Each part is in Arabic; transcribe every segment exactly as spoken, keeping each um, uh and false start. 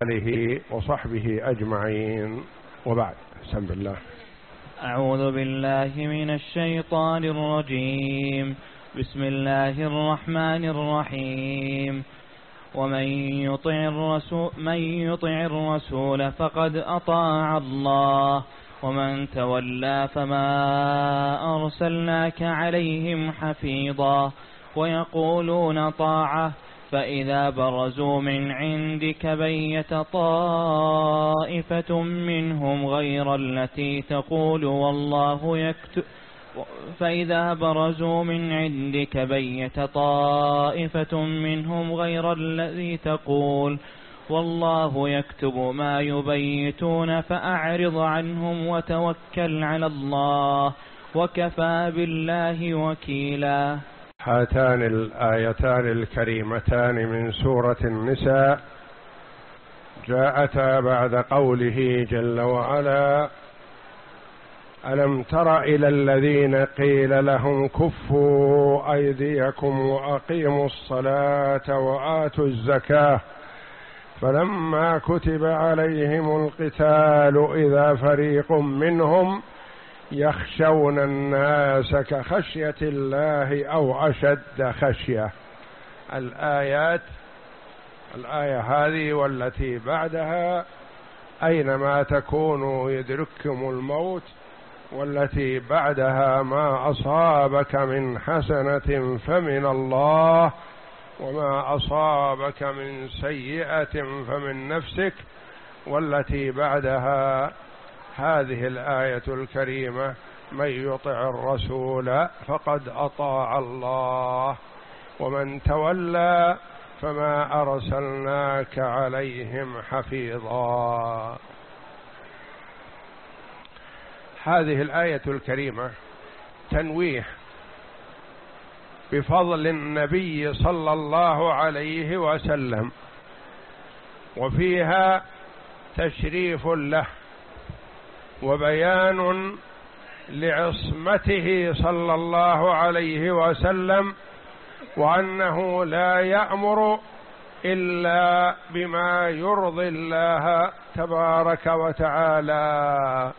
آله وصحبه أجمعين، وبعد. بسم الله. أعوذ بالله من الشيطان الرجيم. بسم الله الرحمن الرحيم. ومن يطع الرسول, من يطع الرسول فقد أطاع الله ومن تولى فما أرسلناك عليهم حفيظا ويقولون طاعة فإذا برزوا من عندك بيت طائفة منهم غير التي تقول والله يكتب فإذا برزوا من عندك بيت طائفة منهم غير الذي تقول والله يكتب ما يبيتون فأعرض عنهم وتوكل على الله وكفى بالله وكيلا. هاتان الآيتان الكريمتان من سورة النساء جاءتا بعد قوله جل وعلا: ألم تر إلى الذين قيل لهم كفوا أيديكم وأقيموا الصلاة وآتوا الزكاة فلما كتب عليهم القتال إذا فريق منهم يخشون الناس كخشية الله أو أشد خشية. الآيات الآية هذه والتي بعدها: أينما تكونوا يدرككم الموت، والتي بعدها: ما أصابك من حسنة فمن الله وما أصابك من سيئة فمن نفسك، والتي بعدها هذه الآية الكريمة: من يطع الرسول فقد أطاع الله ومن تولى فما أرسلناك عليهم حفيظا. هذه الآية الكريمة تنويه بفضل النبي صلى الله عليه وسلم، وفيها تشريف له وبيان لعصمته صلى الله عليه وسلم، وأنه لا يأمر إلا بما يرضي الله تبارك وتعالى.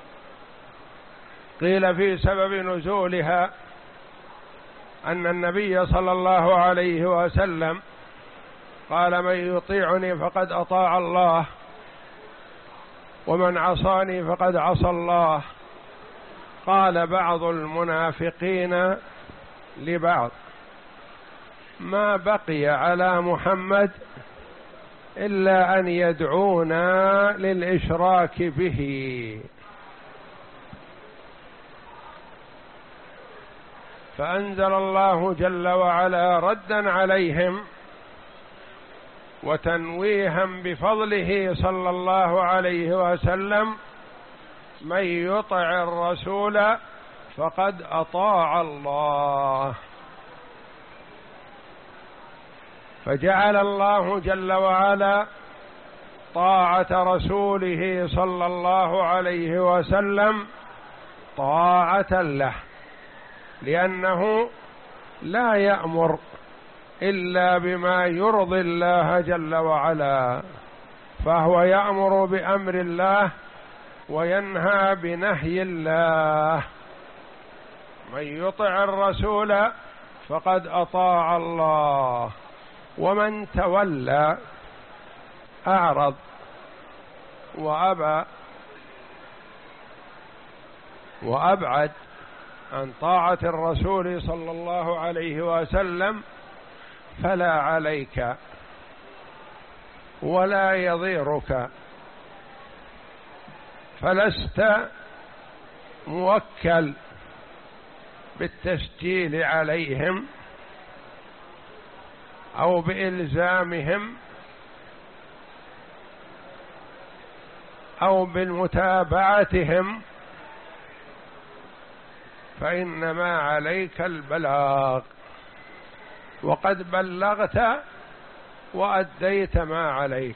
قيل في سبب نزولها أن النبي صلى الله عليه وسلم قال: من يطيعني فقد أطاع الله ومن عصاني فقد عصى الله. قال بعض المنافقين لبعض: ما بقي على محمد إلا أن يدعونا للإشراك به. فأنزل الله جل وعلا ردا عليهم وتنويها بفضله صلى الله عليه وسلم: من يطع الرسول فقد أطاع الله. فجعل الله جل وعلا طاعة رسوله صلى الله عليه وسلم طاعة له، لأنه لا يأمر إلا بما يرضي الله جل وعلا، فهو يأمر بأمر الله وينهى بنهي الله. من يطع الرسول فقد أطاع الله ومن تولى أعرض وأبى وأبعد عن طاعة الرسول صلى الله عليه وسلم فلا عليك ولا يضيرك، فلست موكل بالتسجيل عليهم أو بإلزامهم أو بالمتابعتهم، فإنما عليك البلاغ، وقد بلغت وأديت ما عليك.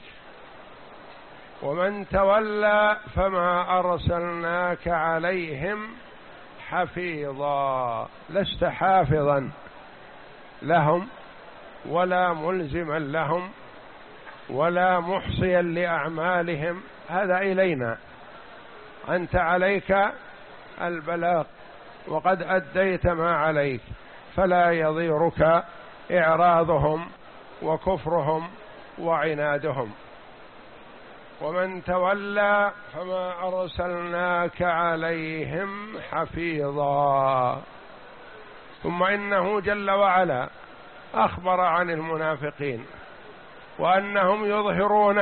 ومن تولى فما أرسلناك عليهم حفيظا، لست حافظا لهم ولا ملزما لهم ولا محصيا لأعمالهم، هذا إلينا، أنت عليك البلاغ وقد أديت ما عليك، فلا يضيرك إعراضهم وكفرهم وعنادهم. ومن تولى فما أرسلناك عليهم حفيظا. ثم إنه جل وعلا أخبر عن المنافقين وأنهم يظهرون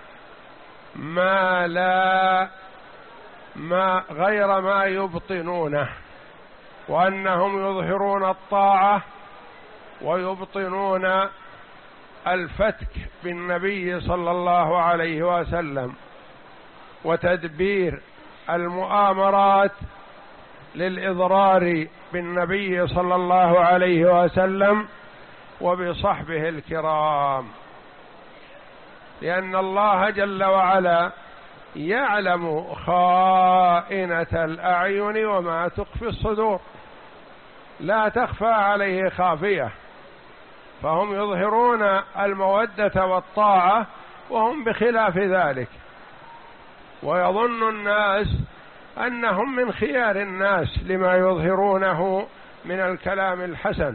ما لا ما غير ما يبطنونه، وأنهم يظهرون الطاعة ويبطنون الفتك بالنبي صلى الله عليه وسلم وتدبير المؤامرات للإضرار بالنبي صلى الله عليه وسلم وبصحبه الكرام، لأن الله جل وعلا يعلم خائنة الأعين وما تخفي الصدور، لا تخفى عليه خافية، فهم يظهرون المودة والطاعة وهم بخلاف ذلك، ويظن الناس أنهم من خيار الناس لما يظهرونه من الكلام الحسن،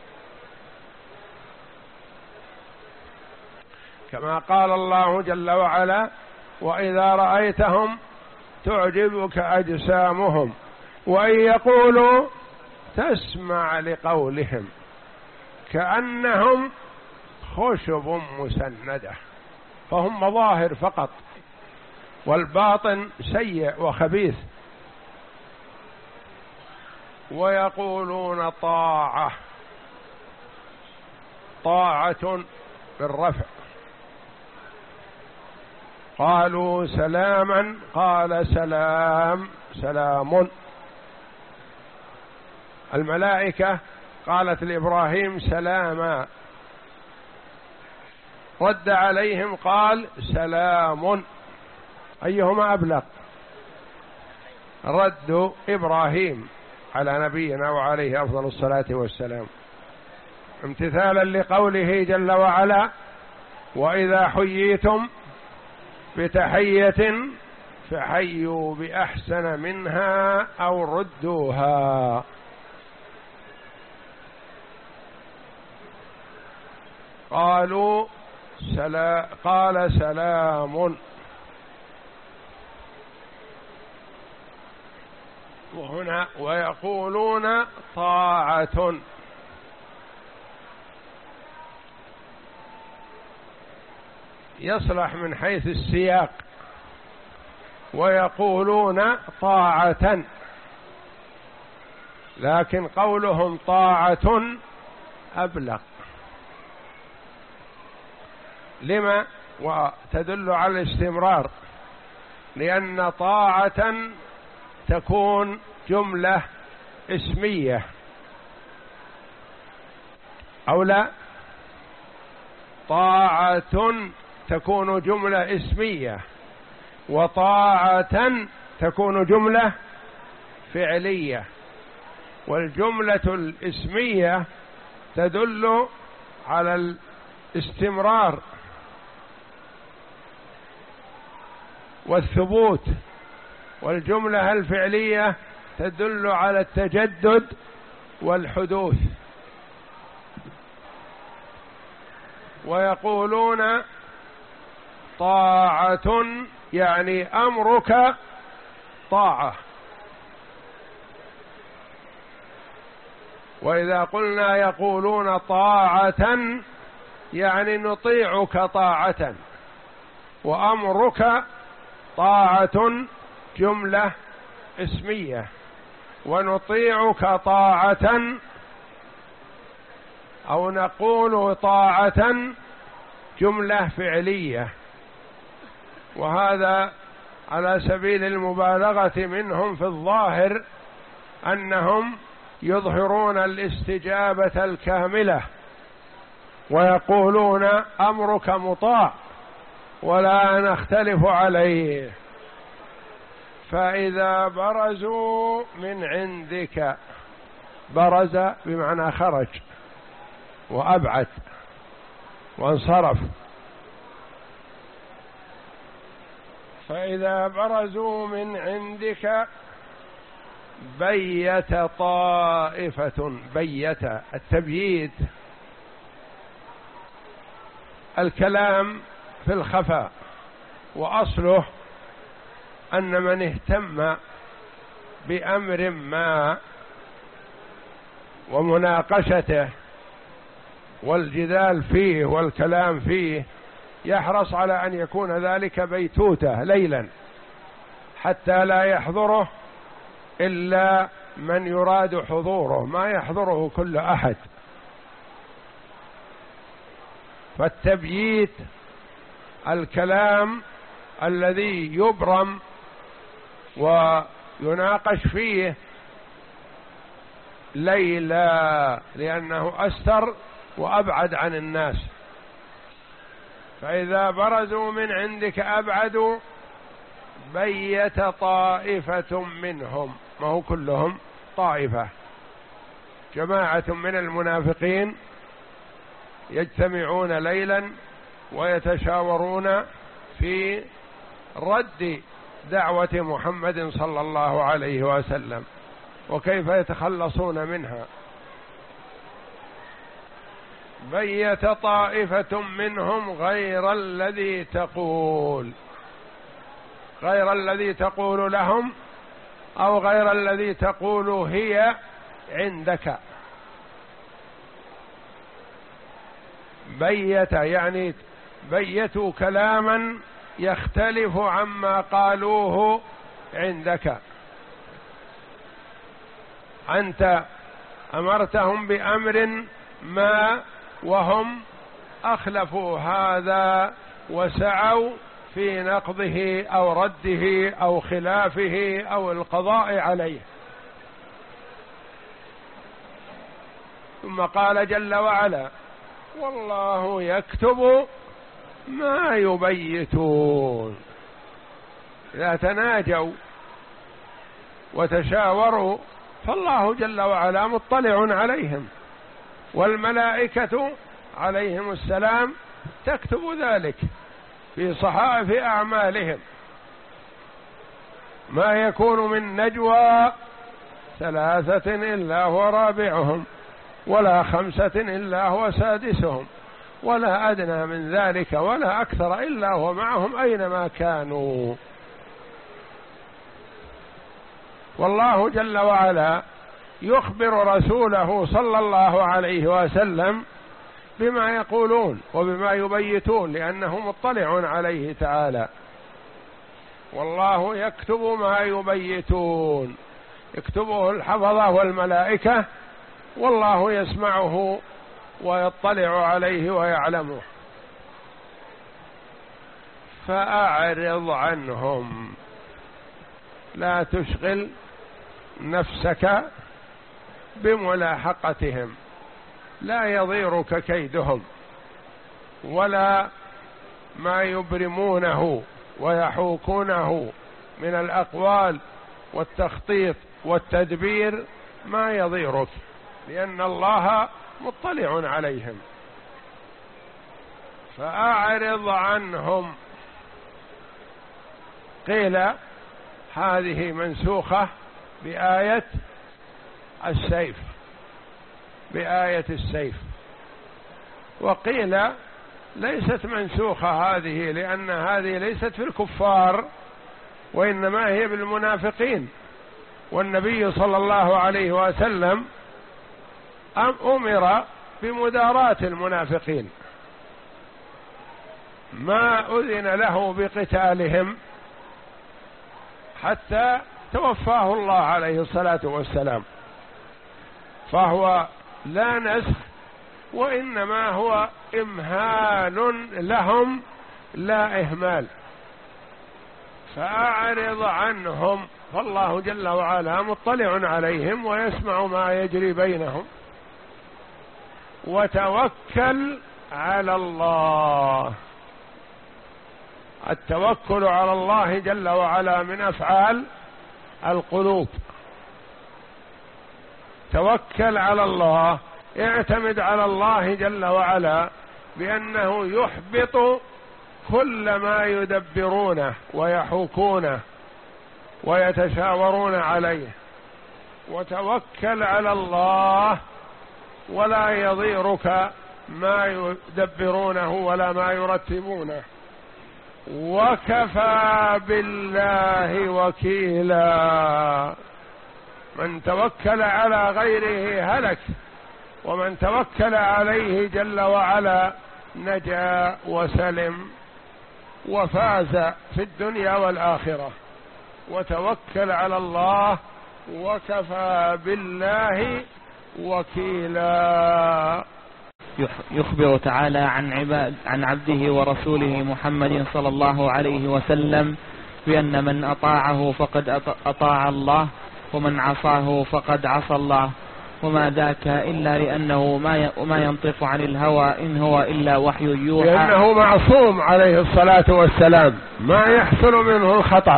كما قال الله جل وعلا: وإذا رأيتهم تعجبك أجسامهم وإن يقولوا تسمع لقولهم كأنهم خشب مسندة، فهم مظاهر فقط والباطن سيء وخبيث. ويقولون طاعة، طاعة بالرفع. قالوا سلاما، قال سلام سلام. الملائكة قالت لإبراهيم سلاما، رد عليهم قال سلام، أيهما أبلغ؟ رد إبراهيم على نبينا وعليه أفضل الصلاة والسلام، امتثالا لقوله جل وعلا: وإذا حييتم بتحية فحيوا بأحسن منها أو ردوها. قالوا سلا قال سلام. وهنا ويقولون طاعة، يصلح من حيث السياق، ويقولون طاعة، لكن قولهم طاعة أبلغ. لما؟ وتدل على الاستمرار، لأن طاعة تكون جملة اسمية أو لا؟ طاعة تكون جملة اسمية، وطاعة تكون جملة فعلية، والجملة الاسمية تدل على الاستمرار والثبوت، والجملة الفعلية تدل على التجدد والحدوث. ويقولون طاعة يعني أمرك طاعة، وإذا قلنا يقولون طاعة يعني نطيعك طاعة، وأمرك طاعة جملة اسمية، ونطيعك طاعة أو نقول طاعة جملة فعلية. وهذا على سبيل المبالغة منهم في الظاهر، أنهم يظهرون الاستجابة الكاملة ويقولون أمرك مطاع ولا نختلف عليه. فإذا برزوا من عندك، برز بمعنى خرج وأبعد وانصرف، فإذا برزوا من عندك بيت طائفة. بيت، التبييت الكلام في الخفاء، وأصله أن من اهتم بأمر ما ومناقشته والجدال فيه والكلام فيه يحرص على أن يكون ذلك بيتوتة ليلا، حتى لا يحضره إلا من يراد حضوره، ما يحضره كل أحد. فالتبييت الكلام الذي يبرم ويناقش فيه ليلا، لأنه أستر وأبعد عن الناس. فإذا برزوا من عندك أبعدوا بيت طائفة منهم، ما هو كلهم، طائفة، جماعة من المنافقين يجتمعون ليلا ويتشاورون في رد دعوة محمد صلى الله عليه وسلم وكيف يتخلصون منها. بيت طائفة منهم غير الذي تقول، غير الذي تقول لهم أو غير الذي تقول هي عندك. بيت يعني بيتوا كلاما يختلف عما قالوه عندك. أنت أمرتهم بأمر ما وهم أخلفوا هذا وسعوا في نقضه أو رده أو خلافه أو القضاء عليه. ثم قال جل وعلا: والله يكتب ما يبيتون. إذا تناجوا وتشاوروا فالله جل وعلا مطلع عليهم، والملائكة عليهم السلام تكتب ذلك في صحائف أعمالهم. ما يكون من نجوى ثلاثة إلا هو رابعهم، ولا خمسة إلا هو سادسهم، ولا أدنى من ذلك ولا أكثر إلا هو معهم أينما كانوا. والله جل وعلا يخبر رسوله صلى الله عليه وسلم بما يقولون وبما يبيتون، لأنه مطلع عليه تعالى. والله يكتب ما يبيتون، يكتبه الحفظة والملائكة، والله يسمعه ويطلع عليه ويعلمه. فأعرض عنهم، لا تشغل نفسك بملاحقتهم، لا يضيرك كيدهم ولا ما يبرمونه ويحوكونه من الأقوال والتخطيط والتدبير، ما يضيرك، لأن الله مطلع عليهم. فأعرض عنهم. قيل هذه منسوخة بآية السيف، بآية السيف، وقيل ليست منسوخة هذه، لأن هذه ليست في الكفار وإنما هي بالمنافقين، والنبي صلى الله عليه وسلم أمر بمداراة المنافقين، ما أذن له بقتالهم حتى توفاه الله عليه الصلاة والسلام. فهو لا نسخ، وإنما هو إمهال لهم لا إهمال. فأعرض عنهم، فالله جل وعلا مطلع عليهم ويسمع ما يجري بينهم. وتوكل على الله. التوكل على الله جل وعلا من أفعال القلوب. توكل على الله، اعتمد على الله جل وعلا بأنه يحبط كل ما يدبرونه ويحوكونه ويتشاورون عليه، وتوكل على الله ولا يضيرك ما يدبرونه ولا ما يرتبونه، وكفى بالله وكيلا. من توكل على غيره هلك، ومن توكل عليه جل وعلا نجا وسلم وفاز في الدنيا والآخرة. وتوكل على الله وكفى بالله وكيلا. يخبر تعالى عن عباد عن عبده ورسوله محمد صلى الله عليه وسلم بأن من أطاعه فقد أطاع الله، ومن عصاه فقد عصى الله، وما ذاك إلا لأنه ما ينطق عن الهوى إن هو إلا وحي يوحى، لأنه معصوم عليه الصلاة والسلام، ما يحصل منه الخطأ،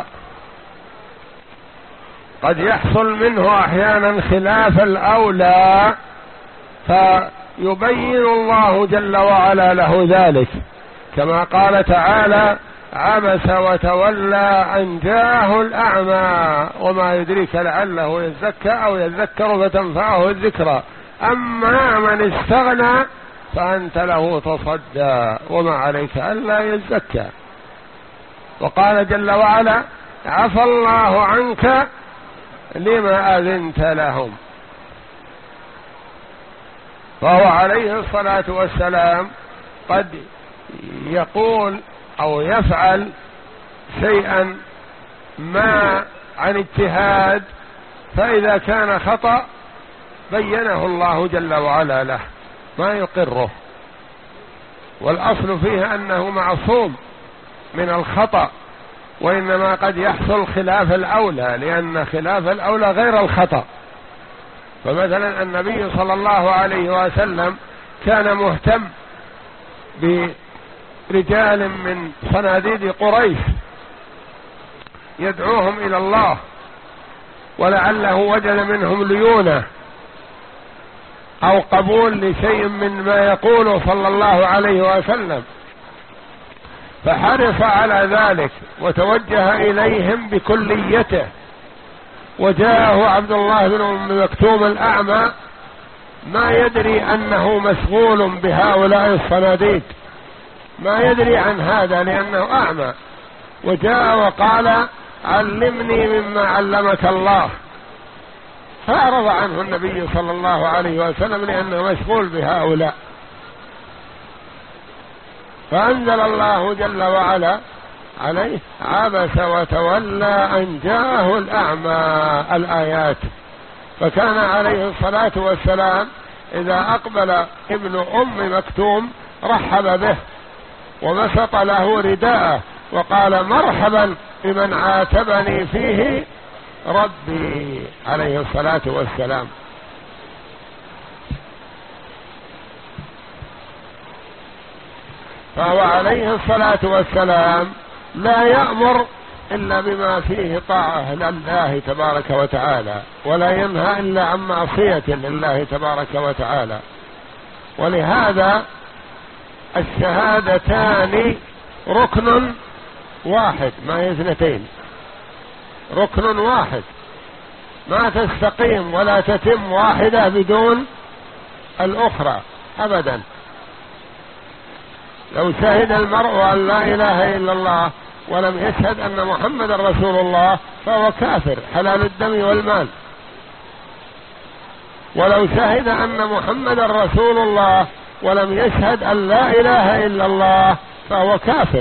قد يحصل منه أحيانا خلاف الأولى فيبين الله جل وعلا له ذلك، كما قال تعالى: عبس وتولى أن جاءه الأعمى وما يدريك لعله يزكى أو يذكر فتنفعه الذكرى، أما من استغنى فأنت له تصدى وما عليك ألا يزكى. وقال جل وعلا: عفى الله عنك لما أذنت لهم. فهو عليه الصلاة والسلام قد يقول أو يفعل شيئا ما عن اجتهاد، فإذا كان خطأ بينه الله جل وعلا له، ما يقره، والأصل فيه أنه معصوم من الخطأ، وإنما قد يحصل خلاف الأولى، لأن خلاف الأولى غير الخطأ. فمثلا النبي صلى الله عليه وسلم كان مهتم برجال من صناديد قريش يدعوهم إلى الله، ولعله وجد منهم ليونة أو قبول لشيء من ما يقوله صلى الله عليه وسلم، فحرص على ذلك وتوجه إليهم بكليته. وجاءه عبد الله بن أم مكتوم الأعمى ما يدري أنه مشغول بهؤلاء الصناديد، ما يدري عن هذا لأنه أعمى، وجاء وقال: علمني مما علمك الله، فأعرض عنه النبي صلى الله عليه وسلم لأنه مشغول بهؤلاء، فأنزل الله جل وعلا عليه: عبس وتولى أن جاءه الأعمى، الآيات. فكان عليه الصلاة والسلام إذا أقبل ابن أم مكتوم رحب به وبسط له رداءه وقال: مرحبا بمن عاتبني فيه ربي، عليه الصلاة والسلام. فهو عليه الصلاة والسلام لا يأمر إلا بما فيه طاعة لله تبارك وتعالى، ولا ينهى إلا عن معصية لله تبارك وتعالى. ولهذا الشهادتان ركن واحد، ما هي اثنتين، ركن واحد، ما تستقيم ولا تتم واحدة بدون الأخرى أبدا. لو شهد المرء أن لا إله إلا الله ولم يشهد أن محمد رسول الله فهو كافر حلال الدم والمال، ولو شهد أن محمد رسول الله ولم يشهد أن لا إله إلا الله فهو كافر.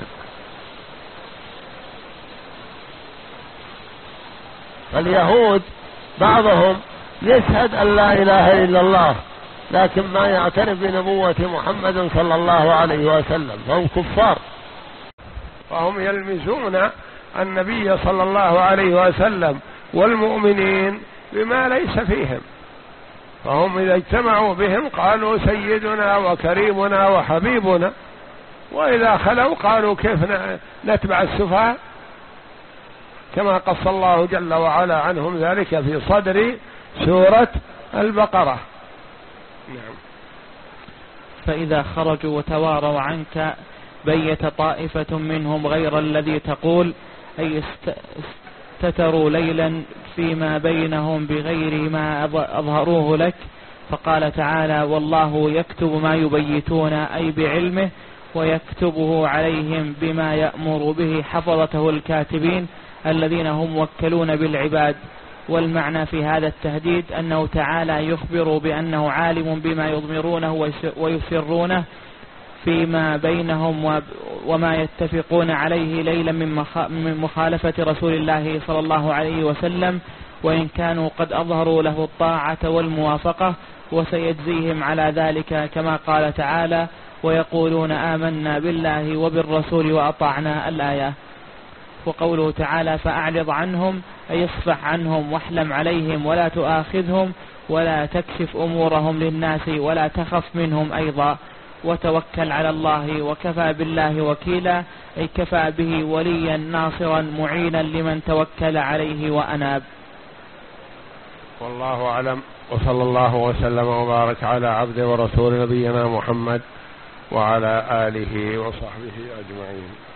فاليهود بعضهم يشهد أن لا إله إلا الله لكن ما يعترف بنبوة محمد صلى الله عليه وسلم، فهم كفار، فهم يلمزون النبي صلى الله عليه وسلم والمؤمنين بما ليس فيهم، فهم إذا اجتمعوا بهم قالوا سيدنا وكريمنا وحبيبنا، وإذا خلوا قالوا كيف نتبع السفهاء، كما قص الله جل وعلا عنهم ذلك في صدر سورة البقرة. نعم. فإذا خرجوا وتواروا عنك بيت طائفة منهم غير الذي تقول، أي استتروا ليلا فيما بينهم بغير ما أظهروه لك. فقال تعالى: والله يكتب ما يبيتون، أي بعلمه، ويكتبه عليهم بما يأمر به حفظته الكاتبين الذين هم موكلون بالعباد. والمعنى في هذا التهديد أنه تعالى يخبر بأنه عالم بما يضمرونه ويسرونه فيما بينهم وما يتفقون عليه ليلا من مخالفة رسول الله صلى الله عليه وسلم، وإن كانوا قد أظهروا له الطاعة والموافقة، وسيجزيهم على ذلك كما قال تعالى: ويقولون آمنا بالله وبالرسول وأطعنا الآية. وقوله تعالى: فأعرض عنهم، أي اصفح عنهم واحلم عليهم ولا تؤاخذهم ولا تكشف أمورهم للناس ولا تخف منهم أيضا، وتوكل على الله وكفى بالله وكيلا، أي كفى به وليا ناصرا معينا لمن توكل عليه وأناب. والله أعلم، وصلى الله وسلم وبارك على عبده ورسول نبينا محمد وعلى آله وصحبه أجمعين.